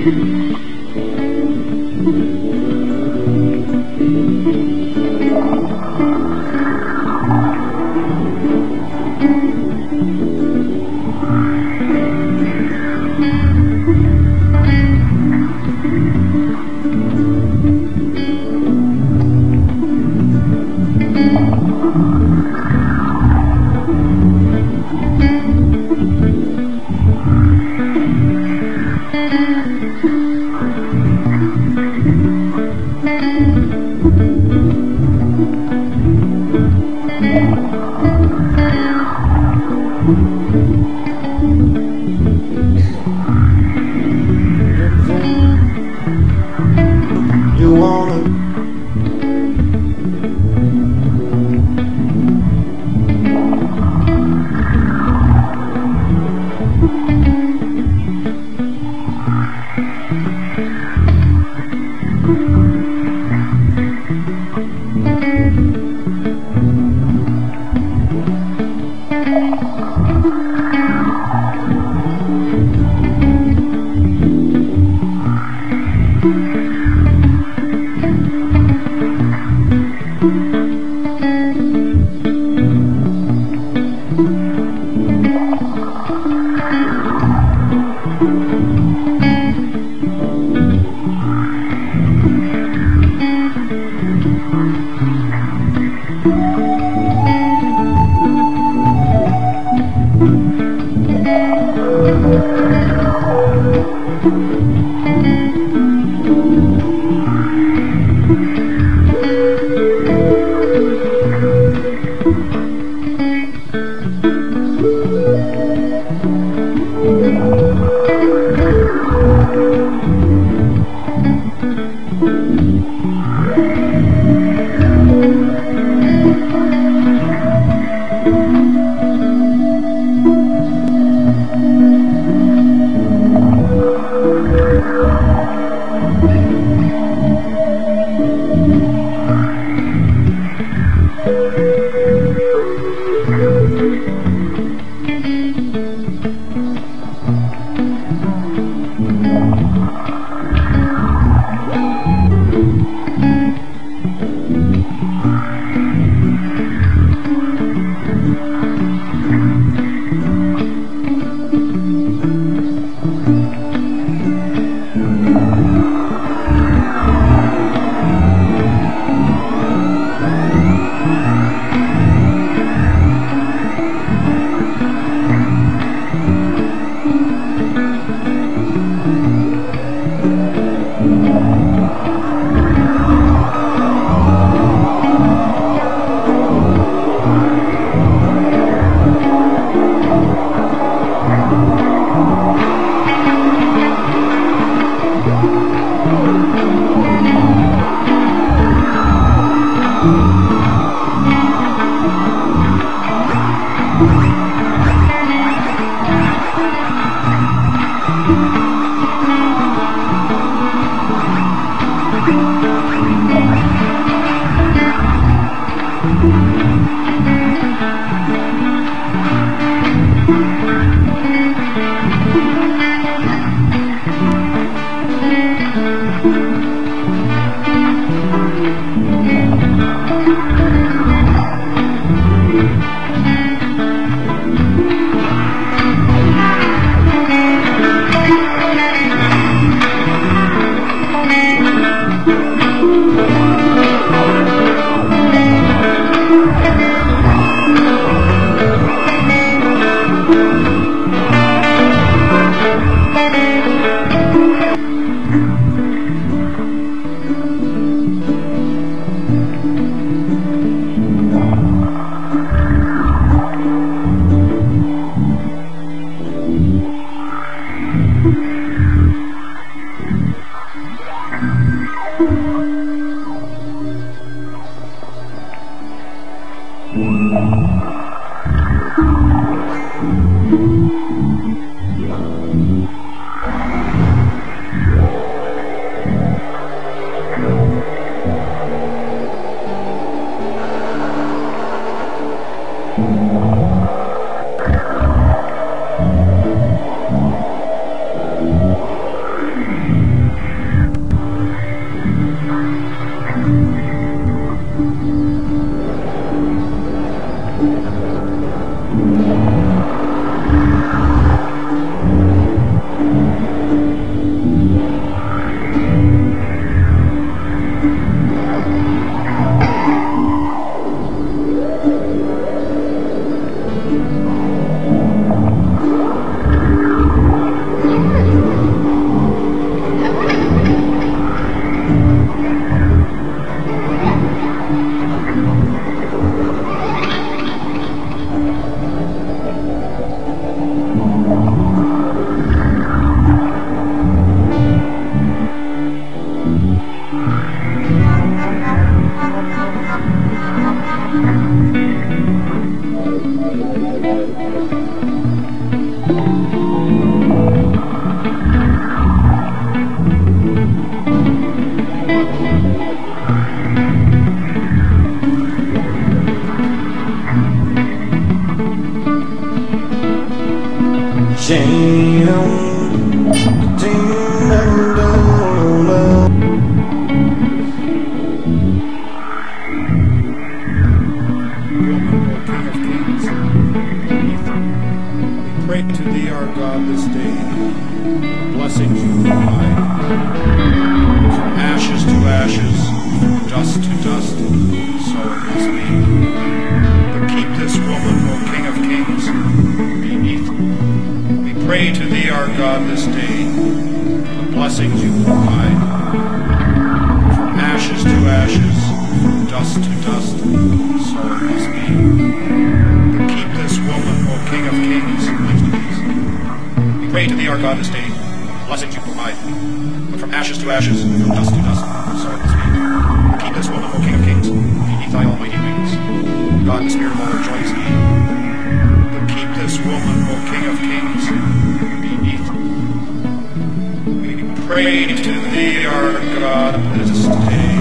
You wanna Pray to thee, our God, this day. Blessings you provide. From ashes to ashes, from dust to dust, so it must be. But keep this woman, O King of Kings, beneath. We pray to thee, our God, this day. The blessings you provide. From ashes to ashes, from dust to dust, so it must be. But keep this woman, O King of Kings, we pray to thee, our God, this day. Blessings you provide. But from ashes to ashes, from dust to dust, so it must be. But keep this woman, O King of Kings, beneath thy almighty wings. God, the Spirit of all rejoice in thee. But keep this woman, O King of Kings, beneath. We pray to thee, our God, this day.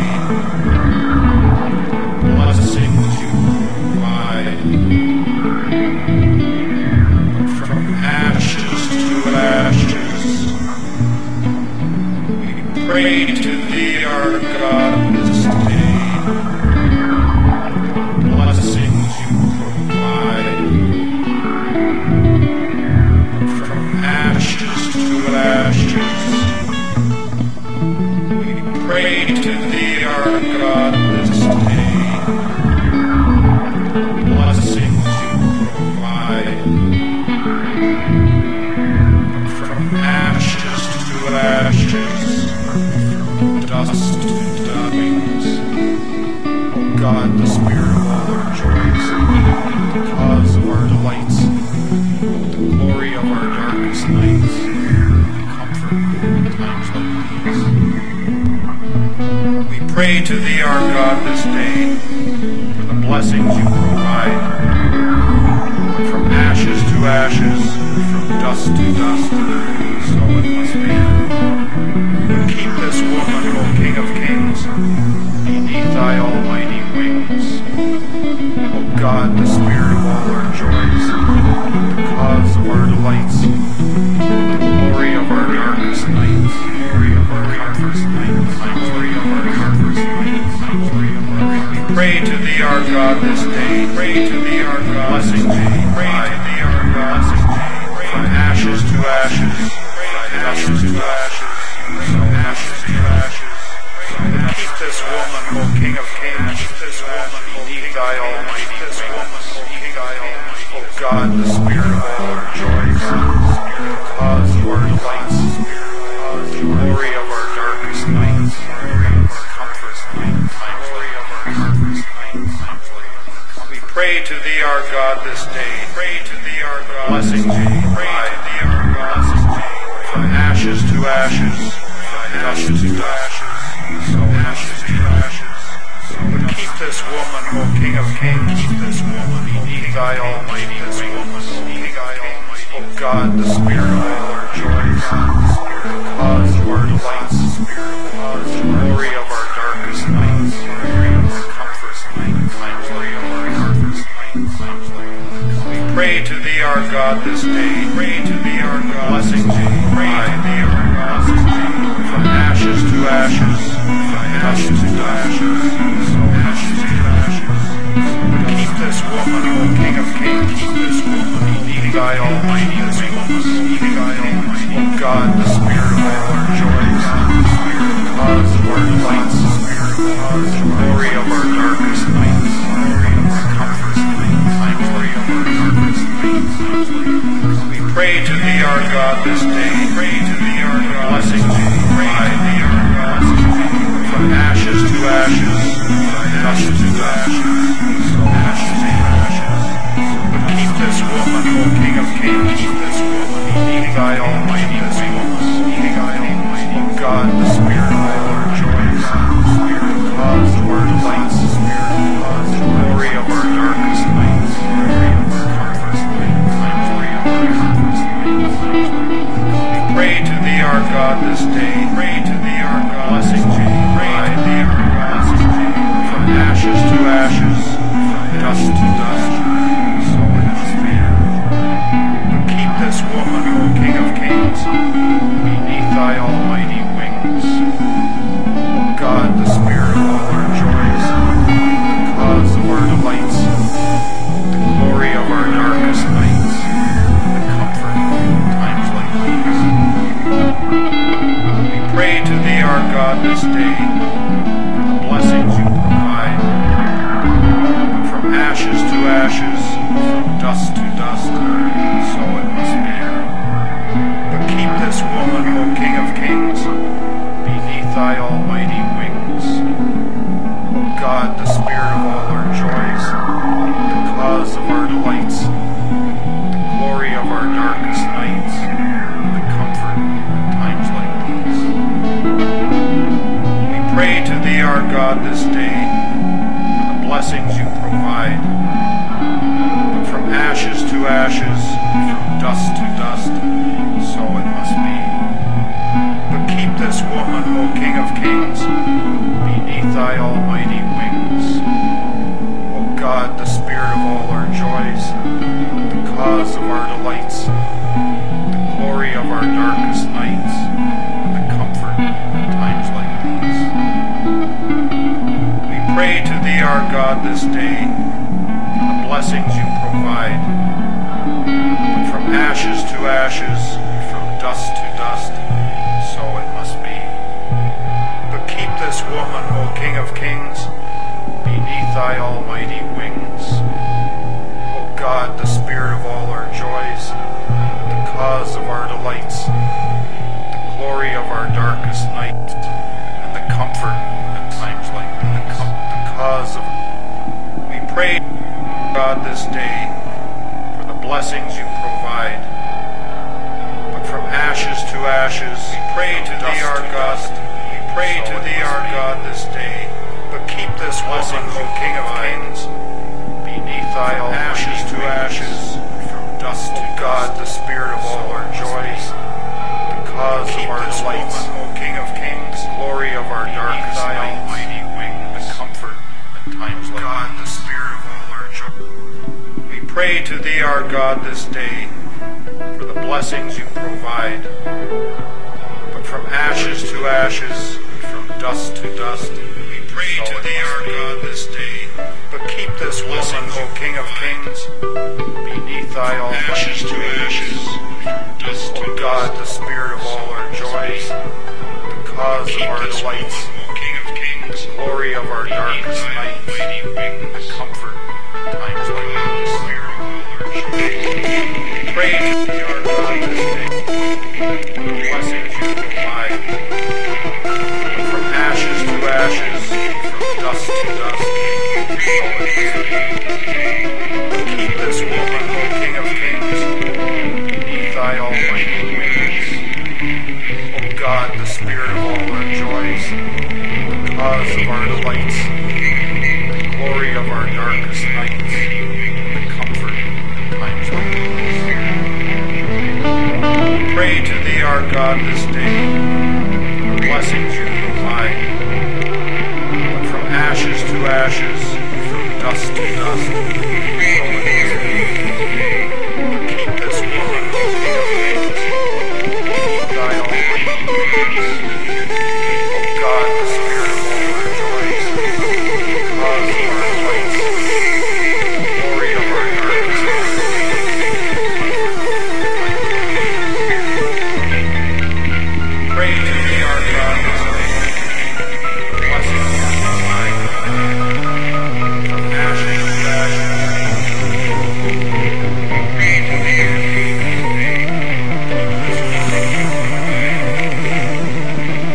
Blessings you provide. From ashes to ashes, we pray to thee, our God, this day. Blessings you provide. From ashes to ashes, we pray to thee, our God, this day. Blessings you provide. From ashes to ashes, dust to wings. O God, the Spirit of all our joys, the cause of our delights, the glory of our darkest nights, comfort in times like these. We pray to thee, our God, this day, for the blessings you provide. From ashes to ashes, from dust to dust, so it must be. But keep this woman, O King of Kings, beneath thy almighty wings. O God, the Spirit of all our joys, the cause of our delights, the glory of our darkest nights, glory of our darkest nights, glory of our darkest nights, glory of our darkest nights. We pray to thee, our God, this day. Pray to thee, our God, blessing thee. Pray to thee, our God, from ashes to ashes, from dust to ashes, from ashes to ashes. Keep this woman, O King of Kings, keep this woman, beneath thy almighty wings. O God, the Spirit of all our joys, the cause of our delights, the glory of our darkest nights, comfort in times like these. We pray to thee, our God, this day. Pray to thee, our God, blessings you provide. From ashes to ashes, from dust to ashes, from ashes to ashes. But keep this woman, O King of Kings, keep this woman beneath thy almighty wings. O God, the Spirit of all our joys, the cause of our delights, the glory of our darkest nights, comfort in times like these. We pray to thee, our God, this day. Pray to thee, our God, blessings you provide. From ashes to ashes, from dust to ashes, from ashes to ashes. But keep this woman, O King of Kings, keep this woman beneath thy almighty wings. O God, the Spirit of all our joys, the cause of our delights, the glory of our darkest nights, comfort in times like these. We pray to thee, our God, this day. Pray to thee, our God, blessings you provide. From ashes to ashes, from dust to ashes, from ashes to ashes. But keep this woman, O King of Kings, keep this woman beneath thy almighty wings. O God, the Spirit of all our joys, the cause of our delights, the glory of our darkest nights, comfort in times like these. We pray to thee, our God, this day. Pray to thee, our God, blessings you provide. From ashes to ashes, from dust to dust, so it must be. But keep this woman, O King of Kings, beneath God this day for the blessings you provide. But from ashes to ashes, from dust to dust, so it must be. But keep this woman, O King of Kings, beneath thy almighty wings. O God, the spirit of all our joys, the cause of our delights, the glory of our darkest nights, the comfort in times like these. We pray to thee, our God, this day for the blessings you provide. But from ashes to ashes, from dust to dust, so it must be. But keep this woman, O King of Kings, beneath thy almighty wings. O God, the spirit of all our joys, the cause of our delights, the glory of our darkest nights, and the comfort in times like these. We pray to thee, our God, this day for the blessings you provide. But from ashes to ashes, from dust to dust, so it must be. But keep this woman, O King of Kings, beneath thy almighty wings. O God, the spirit of all our joys, the cause of our delights, the glory of our darkest night, and the comfort at times like the cause of. We pray, God, this day for the blessings you provide. But from ashes to ashes, we pray to thee, our God. We pray to thee, our God, this day. But keep this blessing, O King of Kings, beneath thy ashes to ashes, from dust to God, the spirit of all our joys, the cause of our delights, O King of Kings, glory of our darkest night, almighty wing, the comfort at times like God, the spirit of all our joy. We pray to thee, our God, this day for the blessings you provide. But from ashes to ashes, from dust to dust, we pray to thee, our God, this day. But keep this woman, O King of Kings, beneath thy almighty ashes to ashes, from dust to God, the spirit of all our joys, the cause of our delights, O King of Kings, glory of our darkest nights, the comfort in times like these. Pray to thee, our God, this day for the blessings you provide. But from ashes to ashes, from dust to dust, so it must be. Keep this woman, O King of Kings, beneath thy almighty wings. O God, the spirit of all our joys, the cause of our delights, the glory of our darkest nights, the comfort in times like these. Pray to thee, our God, this day for the blessings you provide. But from ashes to ashes, from dust to dust, so it must be. But keep this woman, O King of Kings, beneath thy almighty wings. O God, the spirit of all our joys, the cause of our delights, the glory of our darkest night. Pray to thee, our God, this day, the blessings you provide. From ashes to ashes, pray to thee,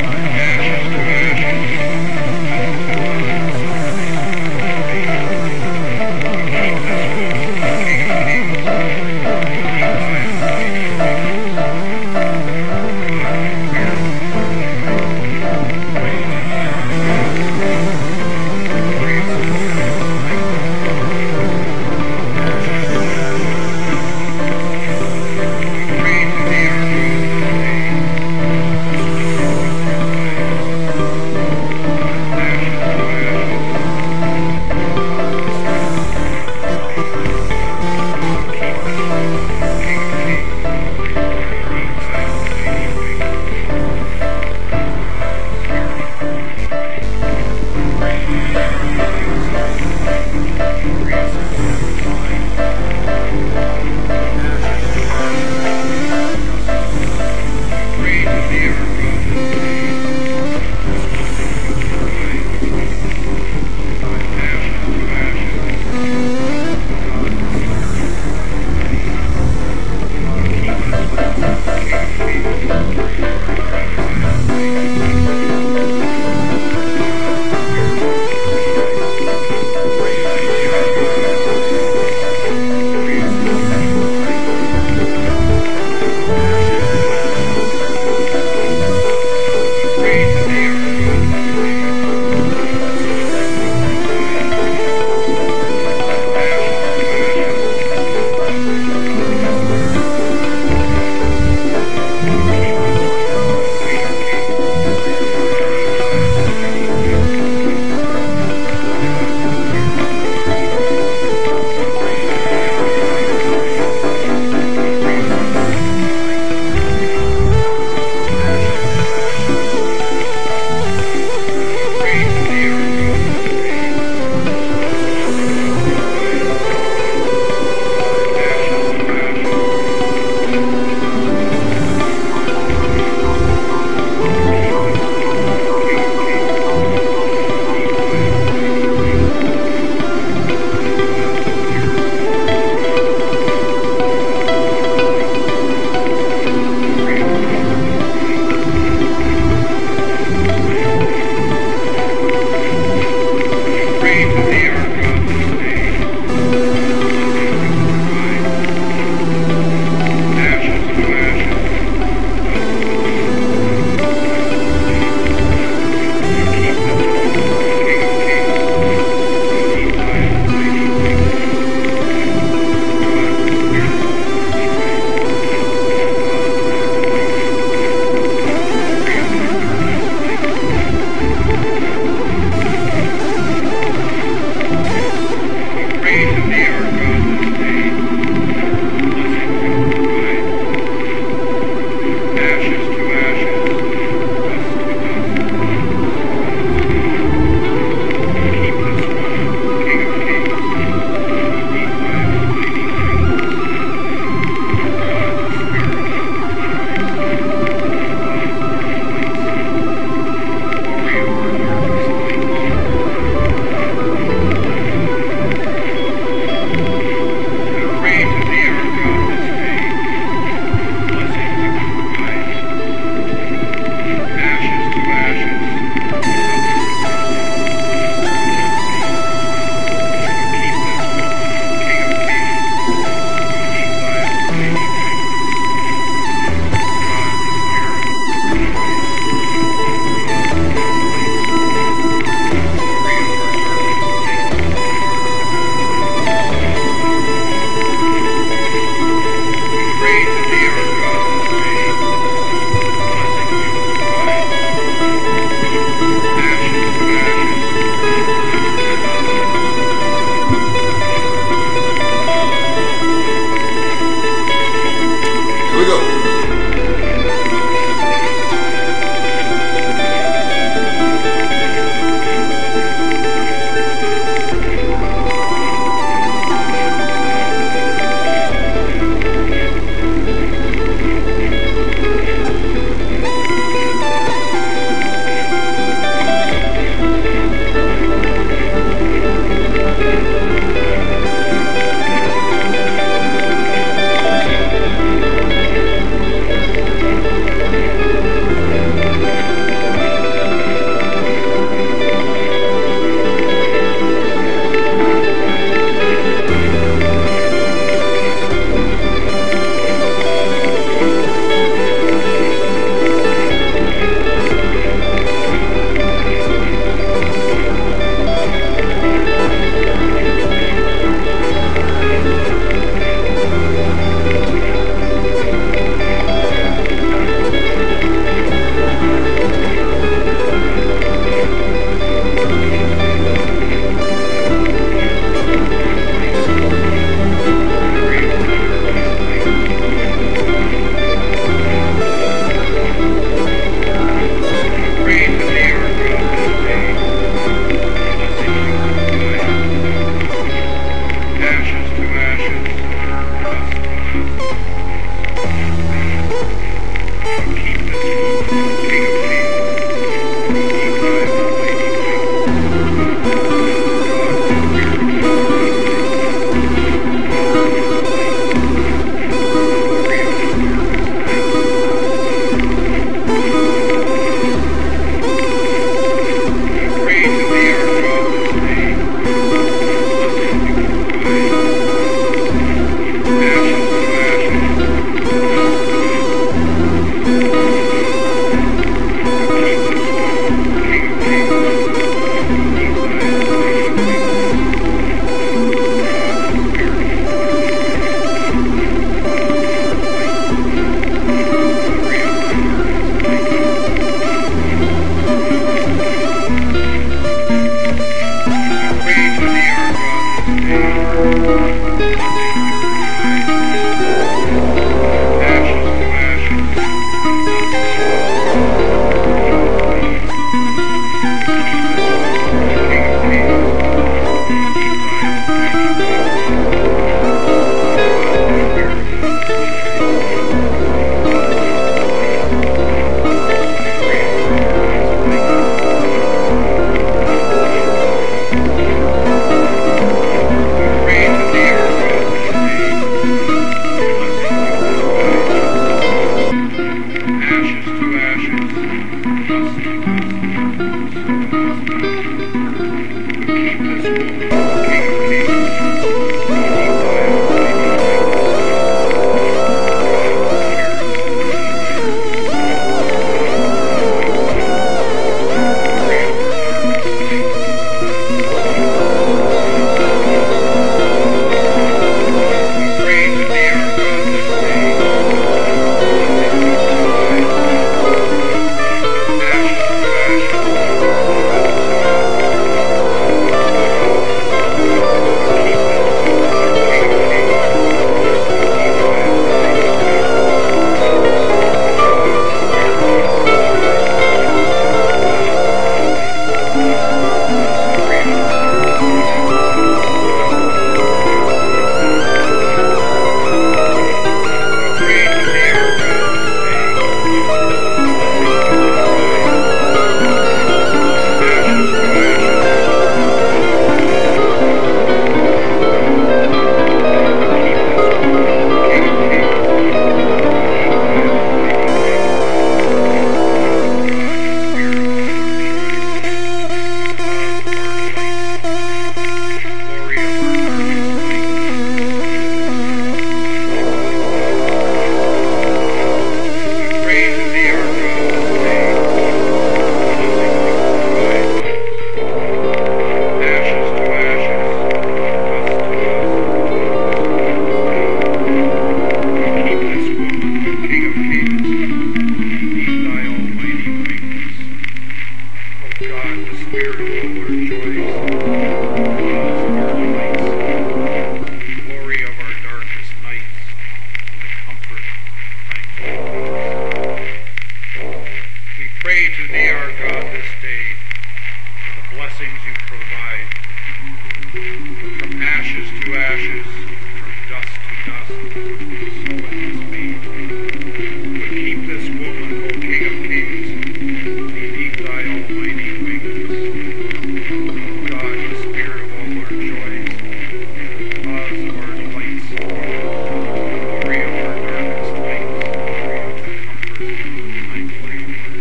We pray to thee, our God, this day for the blessings you provide. From ashes to ashes, from dust to dust, so it must be. But keep this woman, O King of Kings, beneath thy almighty wings. God, the spirit of all our joys, cause of our delights, glory of our darkest nights, comfort thy flames.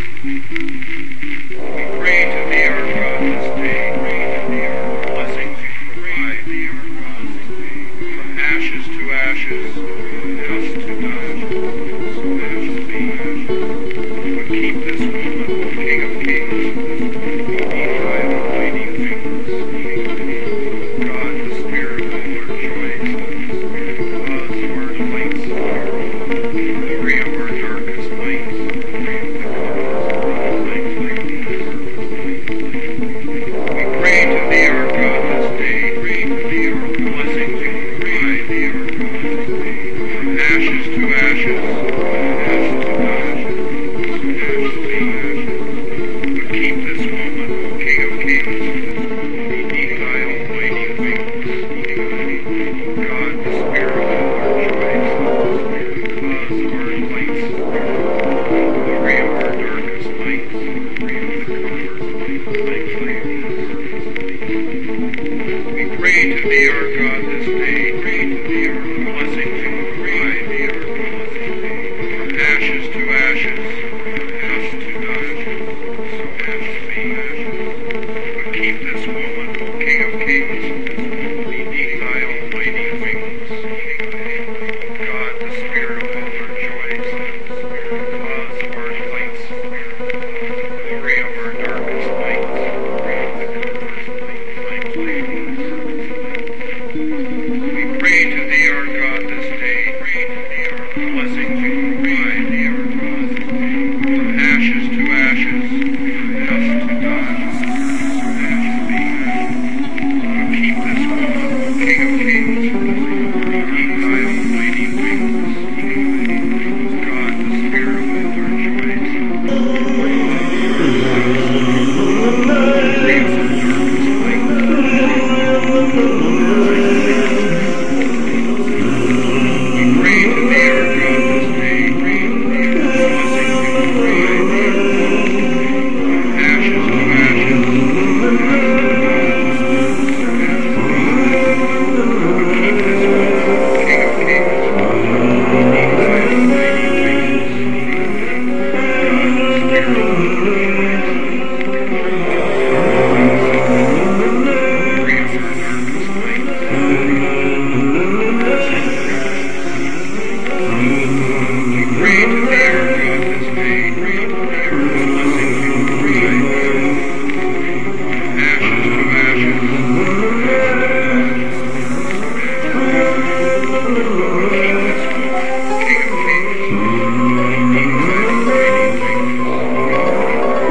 We pray to thee, our God, this day, blessings you provide, from ashes to ashes, dust to dust, so it must be. But keep this woman, O King of Kings, beneath thy almighty wings. God, the spirit of all our joys, cause of our delights, glory of our darkest nights, thy flames. We pray to thee, our God, this day, blessings you provide, from ashes to ashes, dust to dust, so must be. But keep this woman, O King of Kings, beneath thy almighty wings. God, the spirit of all our joys, cause of our delights, glory of our darkest nights, comfort thy flames. We pray to thee, our God, this day, blessings you provide, from ashes to ashes, dust to dust, so must be. But keep this woman, O King of Kings, beneath thy almighty wings. God, the spirit of all our joys, cause of our delights, glory of our darkest nights, thy flames. We pray to thee, our God, this day, blessings you provide, from ashes to ashes, dust to dust, so must be. But keep this woman, O King of Kings, beneath thy almighty wings. God, the spirit of all our joys, glory of our darkest night. We pray to thee, our God, this day, blessings you provide, from ashes to ashes, dust to dust, so must be. But keep this woman, O King of Kings, beneath thy almighty wings. God, the spirit of all our joys, glory of our darkest night. We pray to thee, our God, this day, blessings you provide, from ashes to ashes, dust to dust, so must be. Keep this woman, O King of Kings, beneath thy almighty wings.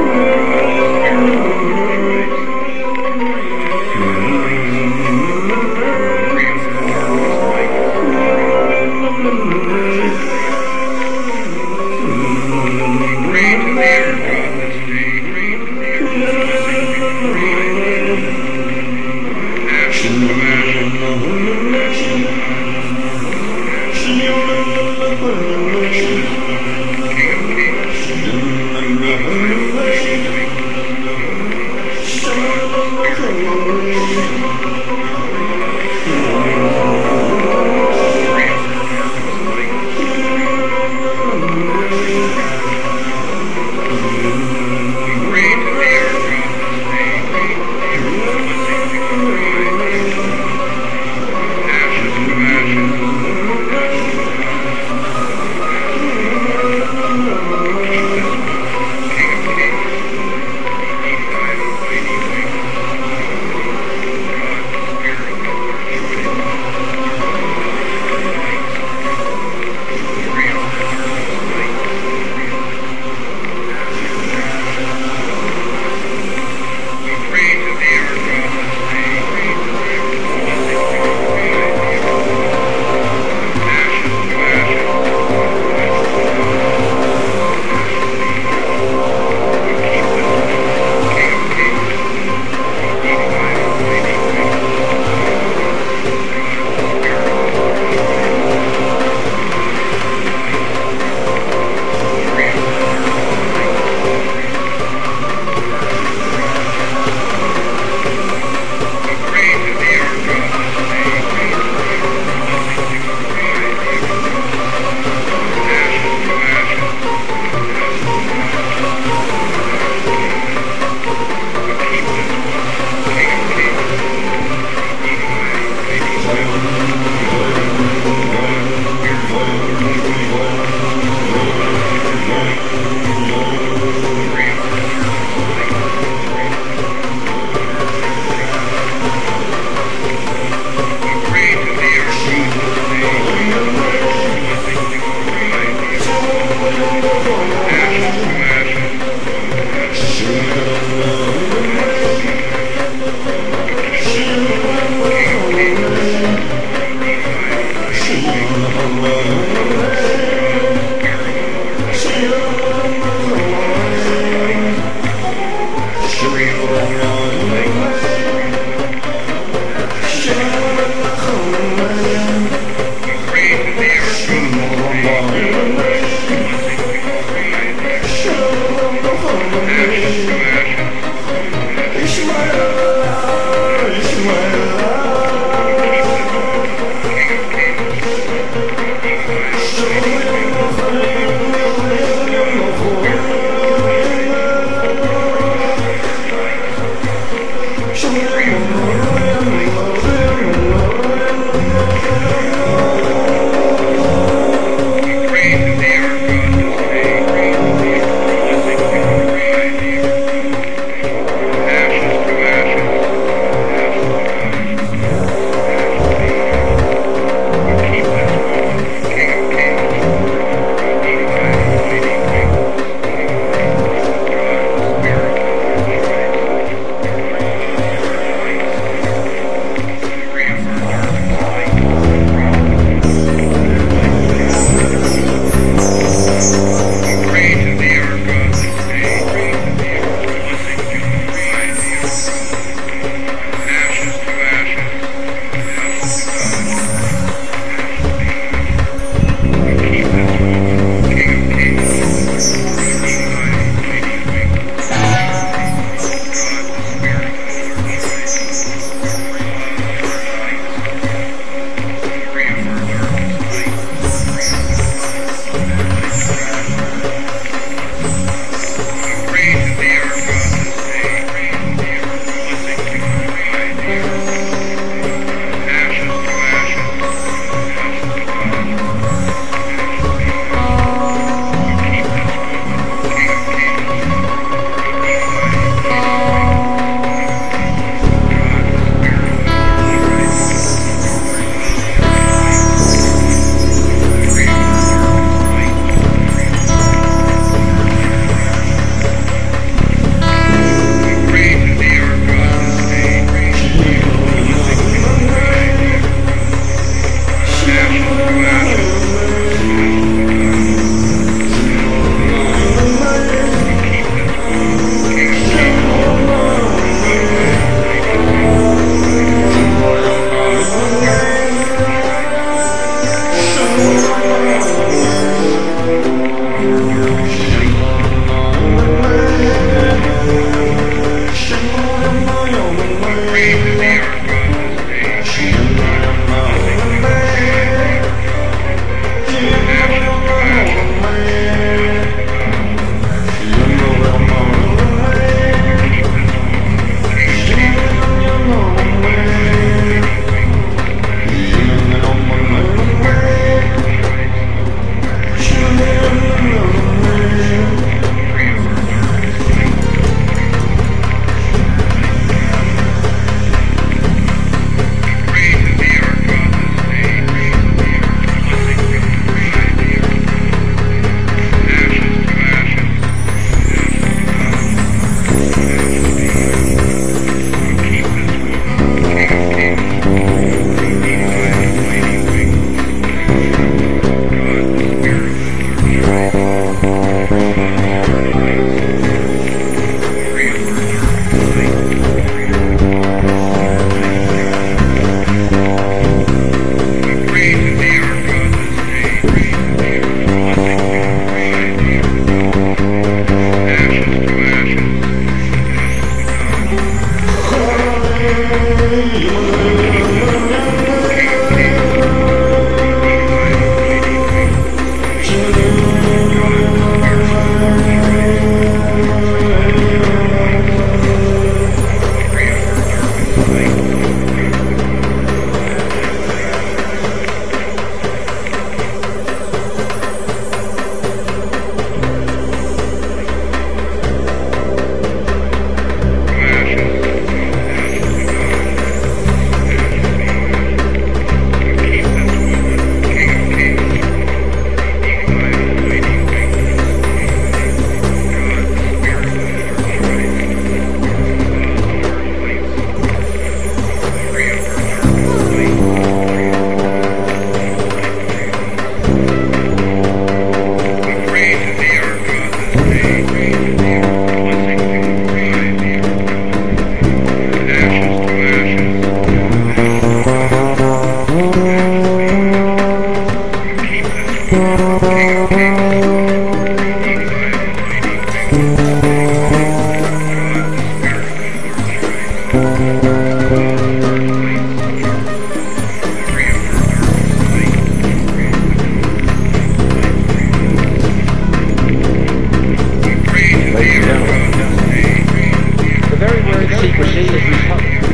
ladies and gentlemen. The very word secrecy is repugnant.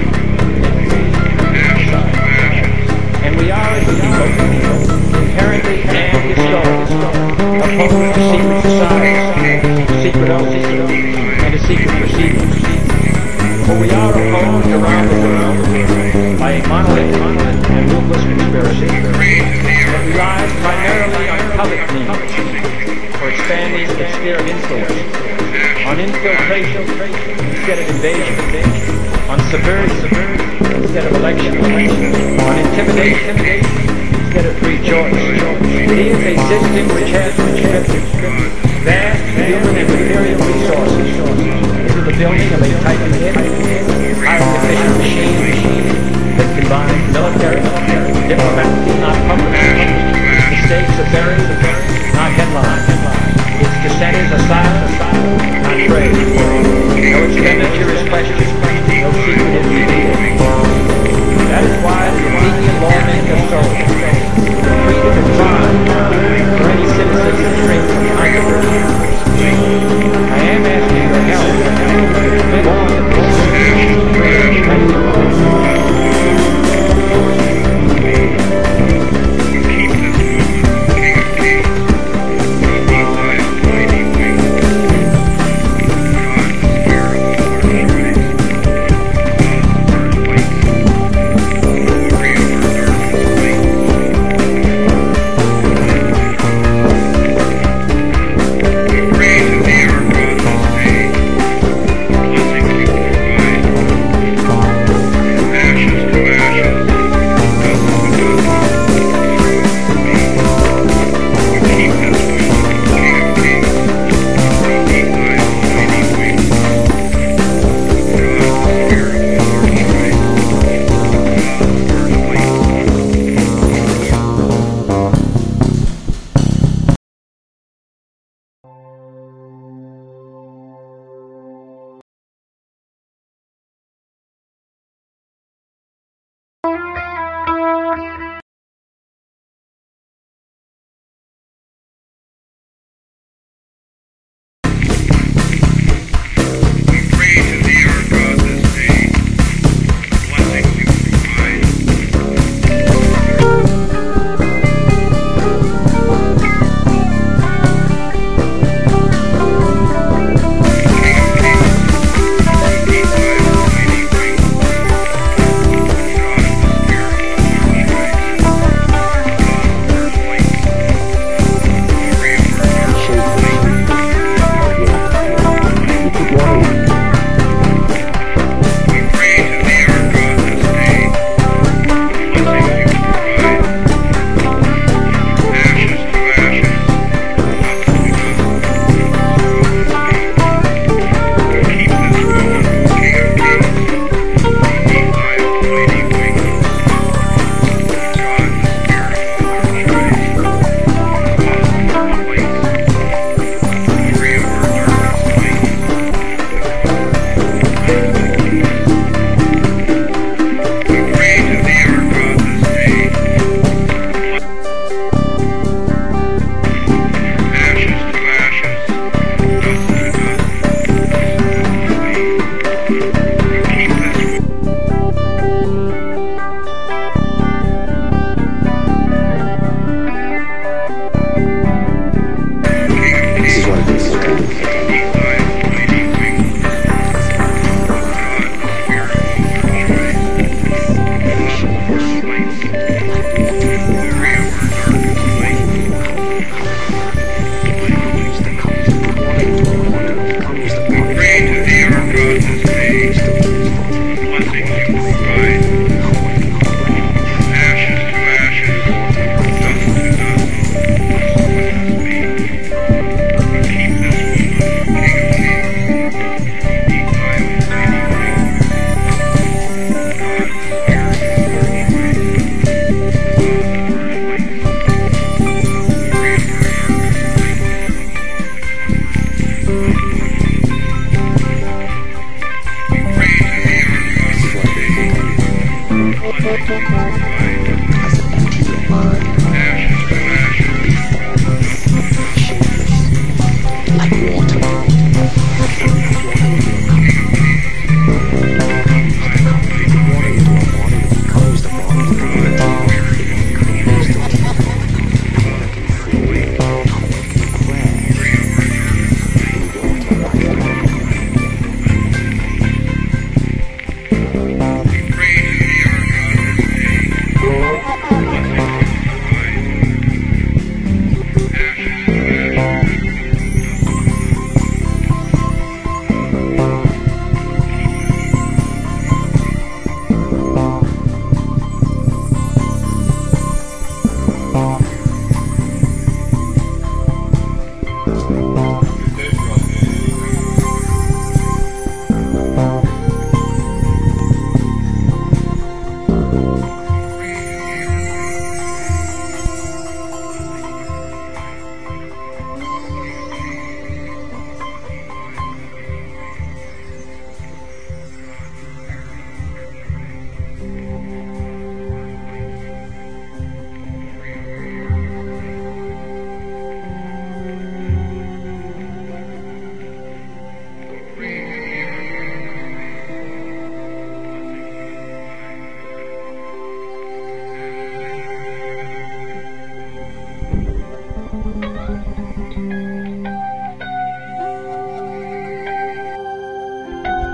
And we are, as a people, inherently and historically opposed to secret societies, secret oaths, and to secret proceedings. For we are opposed around the world by a monolithic and ruthless conspiracy that relies primarily on public means for expanding its sphere of influence, on infiltration instead of invasion, on subversion instead of election, on intimidation instead of free choice. It is a system which has contributed vast human and material resources into the building of a tightly knit, highly efficient machine that combines military, diplomatic, not public. Its mistakes are buried, not headlined. Its dissenters are silent, not praised. No expenditure is questioned, no secret is revealed. That is why the immediate lawmaker sold the freedom of crime for any citizen to shrink from controversy. I am asking your help to live on in this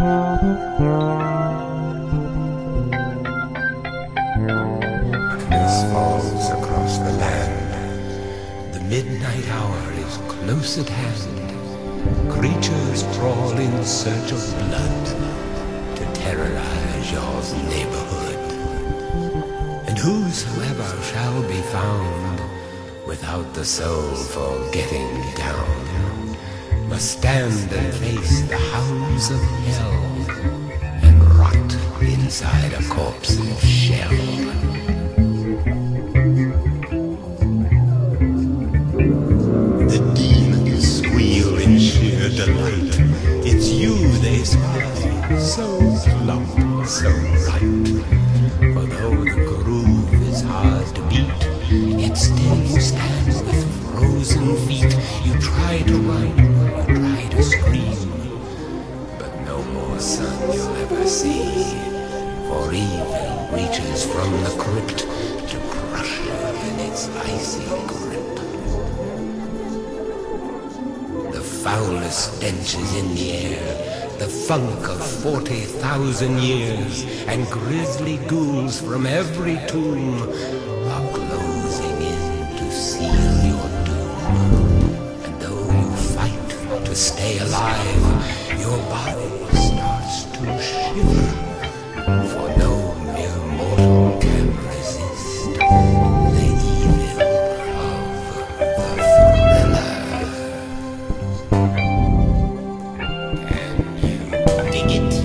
Darkness falls across the land. The midnight hour is close at hand. Creatures crawl in search of blood to terrorize your neighborhood. And whosoever shall be found without the soul for getting down must stand and face the hounds of hell and rot inside a corpse's shell. The demons squeal in sheer delight. It's you they spy, so plump, so right. For though the groove is hard to beat, yet still you stand with frozen feet. You try to run, you try to scream, but no more sun you'll ever see. For evil reaches from the crypt to crush you in its icy grip. The foulest stench is in the air, the funk of 40,000 years, and grisly ghouls from every tomb are closing in to seal your doom. And though you fight to stay alive, your body starts to shiver. For no mere mortal can resist the evil of the thriller. Can you dig it?